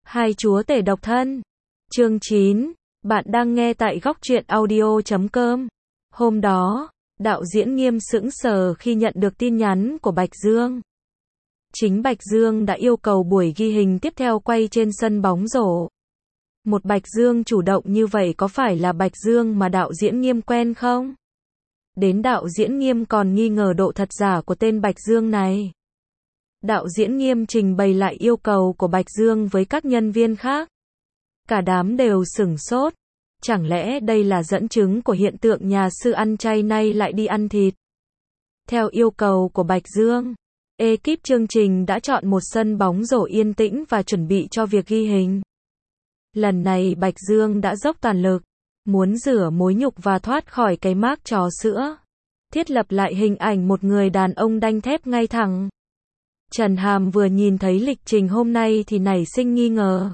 Hai chúa tể độc thân. Chương 9. Bạn đang nghe tại góc truyện audio.com. Hôm đó, đạo diễn Nghiêm sững sờ khi nhận được tin nhắn của Bạch Dương. Chính Bạch Dương đã yêu cầu buổi ghi hình tiếp theo quay trên sân bóng rổ. Một Bạch Dương chủ động như vậy có phải là Bạch Dương mà đạo diễn Nghiêm quen không? Đến đạo diễn Nghiêm còn nghi ngờ độ thật giả của tên Bạch Dương này. Đạo diễn Nghiêm trình bày lại yêu cầu của Bạch Dương với các nhân viên khác. Cả đám đều sửng sốt. Chẳng lẽ đây là dẫn chứng của hiện tượng nhà sư ăn chay nay lại đi ăn thịt? Theo yêu cầu của Bạch Dương, ekip chương trình đã chọn một sân bóng rổ yên tĩnh và chuẩn bị cho việc ghi hình. Lần này Bạch Dương đã dốc toàn lực, muốn rửa mối nhục và thoát khỏi cái mác chó sữa. Thiết lập lại hình ảnh một người đàn ông đanh thép ngay thẳng. Trần Hàm vừa nhìn thấy lịch trình hôm nay thì nảy sinh nghi ngờ.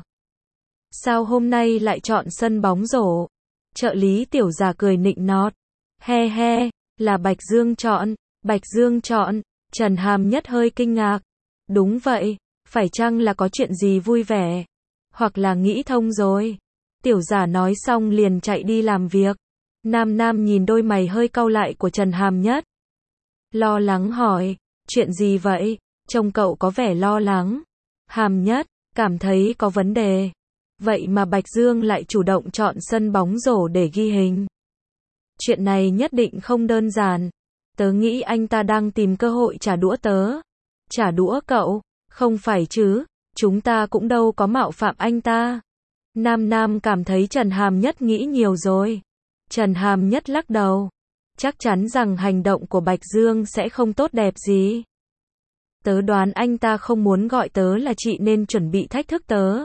Sao hôm nay lại chọn sân bóng rổ? Trợ lý tiểu già cười nịnh nọt. He he, là Bạch Dương chọn. Bạch Dương chọn. Trần Hàm nhất hơi kinh ngạc. Đúng vậy, phải chăng là có chuyện gì vui vẻ? Hoặc là nghĩ thông rồi. Tiểu giả nói xong liền chạy đi làm việc. Nam nhìn đôi mày hơi cau lại của Trần Hàm Nhất. Lo lắng hỏi, chuyện gì vậy? Trông cậu có vẻ lo lắng. Hàm Nhất, cảm thấy có vấn đề. Vậy mà Bạch Dương lại chủ động chọn sân bóng rổ để ghi hình. Chuyện này nhất định không đơn giản. Tớ nghĩ anh ta đang tìm cơ hội trả đũa tớ. Trả đũa cậu? Không phải chứ, chúng ta cũng đâu có mạo phạm anh ta. Nam cảm thấy Trần Hàm Nhất nghĩ nhiều rồi. Trần Hàm Nhất lắc đầu. Chắc chắn rằng hành động của Bạch Dương sẽ không tốt đẹp gì. Tớ đoán anh ta không muốn gọi tớ là chị nên chuẩn bị thách thức tớ.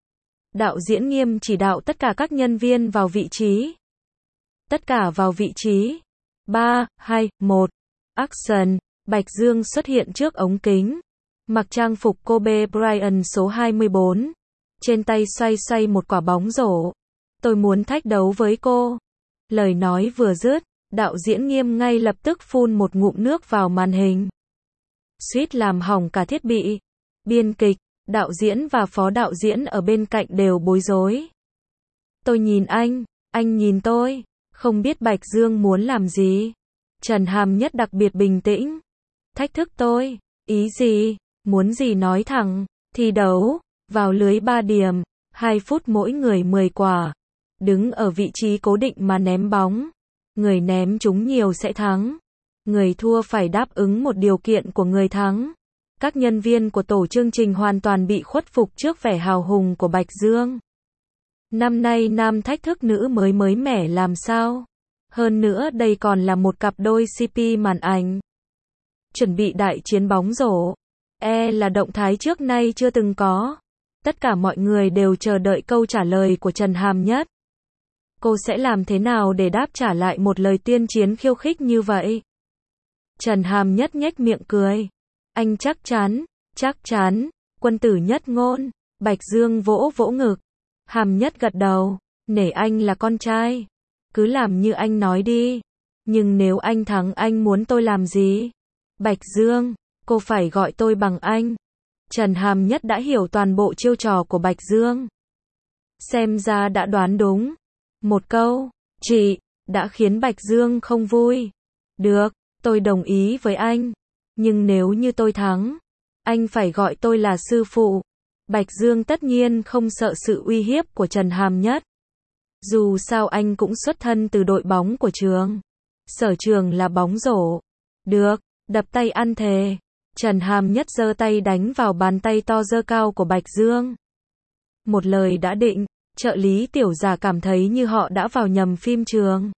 Đạo diễn Nghiêm chỉ đạo tất cả các nhân viên vào vị trí. Tất cả vào vị trí. 3, 2, 1. Action. Bạch Dương xuất hiện trước ống kính. Mặc trang phục Kobe Bryant số 24. Trên tay xoay một quả bóng rổ. Tôi muốn thách đấu với cô. Lời nói vừa dứt, đạo diễn Nghiêm ngay lập tức phun một ngụm nước vào màn hình. Suýt làm hỏng cả thiết bị. Biên kịch, đạo diễn và phó đạo diễn ở bên cạnh đều bối rối. Tôi nhìn anh nhìn tôi, không biết Bạch Dương muốn làm gì. Trần Hàm Nhất đặc biệt bình tĩnh. Thách thức tôi, ý gì, muốn gì nói thẳng, thi đấu, vào lưới 3 điểm, 2 phút mỗi người 10 quả. Đứng ở vị trí cố định mà ném bóng. Người ném trúng nhiều sẽ thắng. Người thua phải đáp ứng một điều kiện của người thắng. Các nhân viên của tổ chương trình hoàn toàn bị khuất phục trước vẻ hào hùng của Bạch Dương. Năm nay nam thách thức nữ mới mẻ làm sao? Hơn nữa đây còn là một cặp đôi CP màn ảnh. Chuẩn bị đại chiến bóng rổ. Là động thái trước nay chưa từng có. Tất cả mọi người đều chờ đợi câu trả lời của Trần Hàm Nhất. Cô sẽ làm thế nào để đáp trả lại một lời tuyên chiến khiêu khích như vậy? Trần Hàm Nhất nhếch miệng cười. Anh chắc chắn, quân tử nhất ngôn. Bạch Dương vỗ ngực. Hàm Nhất gật đầu, nể anh là con trai. Cứ làm như anh nói đi. Nhưng nếu anh thắng anh muốn tôi làm gì? Bạch Dương, cô phải gọi tôi bằng anh. Trần Hàm Nhất đã hiểu toàn bộ chiêu trò của Bạch Dương. Xem ra đã đoán đúng. Một câu, chị, đã khiến Bạch Dương không vui. Được, tôi đồng ý với anh. Nhưng nếu như tôi thắng, anh phải gọi tôi là sư phụ. Bạch Dương tất nhiên không sợ sự uy hiếp của Trần Hàm Nhất. Dù sao anh cũng xuất thân từ đội bóng của trường. Sở trường là bóng rổ. Được, đập tay ăn thề. Trần Hàm Nhất giơ tay đánh vào bàn tay to giơ cao của Bạch Dương. Một lời đã định, trợ lý tiểu già cảm thấy như họ đã vào nhầm phim trường.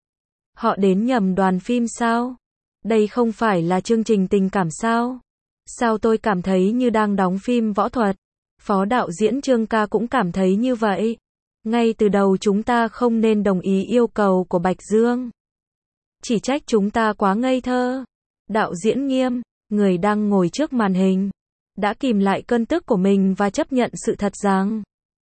Họ đến nhầm đoàn phim sao? Đây không phải là chương trình tình cảm sao? Sao tôi cảm thấy như đang đóng phim võ thuật? Phó đạo diễn Trương Ca cũng cảm thấy như vậy. Ngay từ đầu chúng ta không nên đồng ý yêu cầu của Bạch Dương. Chỉ trách chúng ta quá ngây thơ. Đạo diễn Nghiêm, người đang ngồi trước màn hình, đã kìm lại cơn tức của mình và chấp nhận sự thật rằng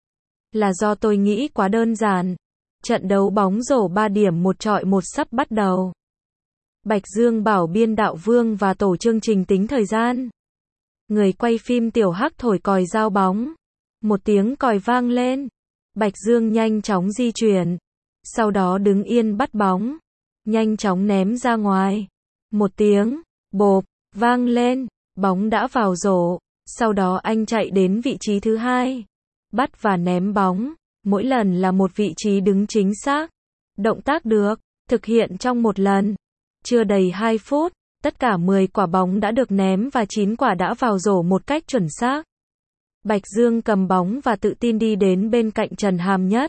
là do tôi nghĩ quá đơn giản. Trận đấu bóng rổ 3 điểm một chọi một sắp bắt đầu. Bạch Dương bảo biên đạo Vương và tổ chương trình tính thời gian. Người quay phim Tiểu Hắc thổi còi giao bóng. Một tiếng còi vang lên. Bạch Dương nhanh chóng di chuyển. Sau đó đứng yên bắt bóng. Nhanh chóng ném ra ngoài. Một tiếng, bộp, vang lên. Bóng đã vào rổ. Sau đó anh chạy đến vị trí thứ hai. Bắt và ném bóng. Mỗi lần là một vị trí đứng chính xác. Động tác được thực hiện trong một lần. Chưa đầy 2 phút, tất cả 10 quả bóng đã được ném và 9 quả đã vào rổ một cách chuẩn xác. Bạch Dương cầm bóng và tự tin đi đến bên cạnh Trần Hàm Nhất.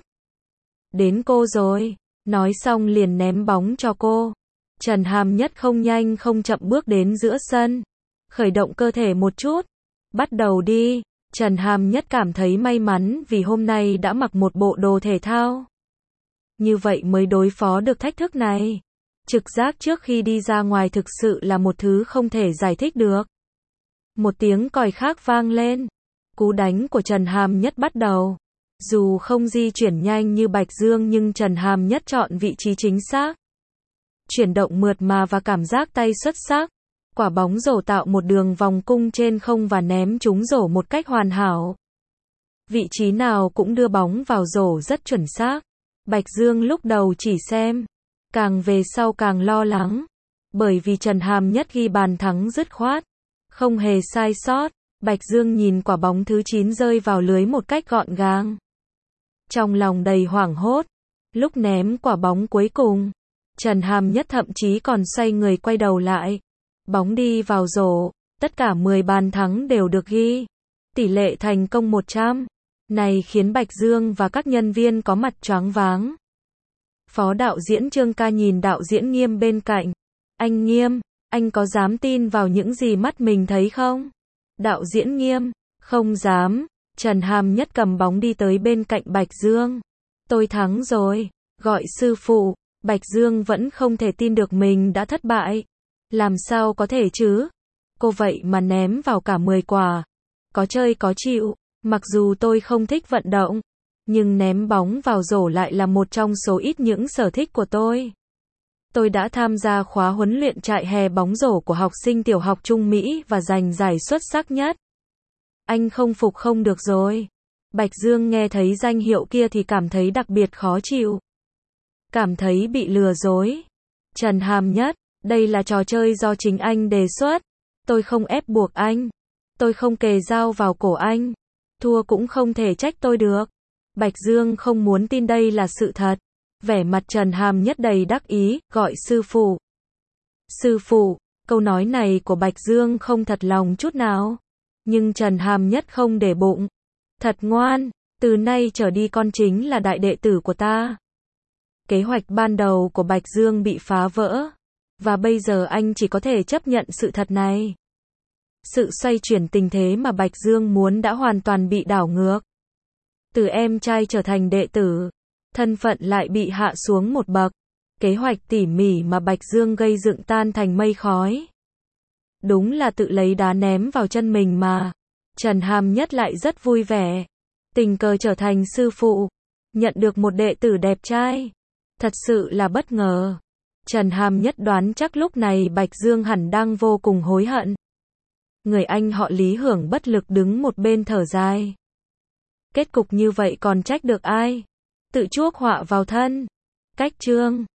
Đến cô rồi. Nói xong liền ném bóng cho cô. Trần Hàm Nhất không nhanh không chậm bước đến giữa sân. Khởi động cơ thể một chút. Bắt đầu đi. Trần Hàm Nhất cảm thấy may mắn vì hôm nay đã mặc một bộ đồ thể thao. Như vậy mới đối phó được thách thức này. Trực giác trước khi đi ra ngoài thực sự là một thứ không thể giải thích được. Một tiếng còi khác vang lên. Cú đánh của Trần Hàm Nhất bắt đầu. Dù không di chuyển nhanh như Bạch Dương nhưng Trần Hàm Nhất chọn vị trí chính xác. Chuyển động mượt mà và cảm giác tay xuất sắc. Quả bóng rổ tạo một đường vòng cung trên không và ném trúng rổ một cách hoàn hảo. Vị trí nào cũng đưa bóng vào rổ rất chuẩn xác. Bạch Dương lúc đầu chỉ xem. Càng về sau càng lo lắng. Bởi vì Trần Hàm Nhất ghi bàn thắng dứt khoát. Không hề sai sót. Bạch Dương nhìn quả bóng thứ 9 rơi vào lưới một cách gọn gàng. Trong lòng đầy hoảng hốt. Lúc ném quả bóng cuối cùng, Trần Hàm Nhất thậm chí còn xoay người quay đầu lại. Bóng đi vào rổ. Tất cả 10 bàn thắng đều được ghi. Tỷ lệ thành công 100. Này khiến Bạch Dương và các nhân viên có mặt choáng váng. Phó đạo diễn Trương Ca nhìn đạo diễn Nghiêm bên cạnh. Anh Nghiêm, anh có dám tin vào những gì mắt mình thấy không? Đạo diễn Nghiêm, không dám. Trần Hàm Nhất cầm bóng đi tới bên cạnh Bạch Dương. Tôi thắng rồi. Gọi sư phụ. Bạch Dương vẫn không thể tin được mình đã thất bại. Làm sao có thể chứ? Cô vậy mà ném vào cả 10 quả. Có chơi có chịu. Mặc dù tôi không thích vận động, nhưng ném bóng vào rổ lại là một trong số ít những sở thích của tôi. Tôi đã tham gia khóa huấn luyện trại hè bóng rổ của học sinh tiểu học Trung Mỹ và giành giải xuất sắc nhất. Anh không phục không được rồi. Bạch Dương nghe thấy danh hiệu kia thì cảm thấy đặc biệt khó chịu. Cảm thấy bị lừa dối. Trần Hàm Nhất, đây là trò chơi do chính anh đề xuất. Tôi không ép buộc anh. Tôi không kề dao vào cổ anh. Thua cũng không thể trách tôi được. Bạch Dương không muốn tin đây là sự thật. Vẻ mặt Trần Hàm Nhất đầy đắc ý, gọi sư phụ. Sư phụ, câu nói này của Bạch Dương không thật lòng chút nào. Nhưng Trần Hàm Nhất không để bụng. Thật ngoan, từ nay trở đi con chính là đại đệ tử của ta. Kế hoạch ban đầu của Bạch Dương bị phá vỡ. Và bây giờ anh chỉ có thể chấp nhận sự thật này. Sự xoay chuyển tình thế mà Bạch Dương muốn đã hoàn toàn bị đảo ngược. Từ em trai trở thành đệ tử, thân phận lại bị hạ xuống một bậc. Kế hoạch tỉ mỉ mà Bạch Dương gây dựng tan thành mây khói. Đúng là tự lấy đá ném vào chân mình mà. Trần Hàm Nhất lại rất vui vẻ. Tình cờ trở thành sư phụ, nhận được một đệ tử đẹp trai. Thật sự là bất ngờ. Trần Hàm Nhất đoán chắc lúc này Bạch Dương hẳn đang vô cùng hối hận. Người anh họ Lý hưởng bất lực đứng một bên thở dài. Kết cục như vậy còn trách được ai? Tự chuốc họa vào thân. Cách chương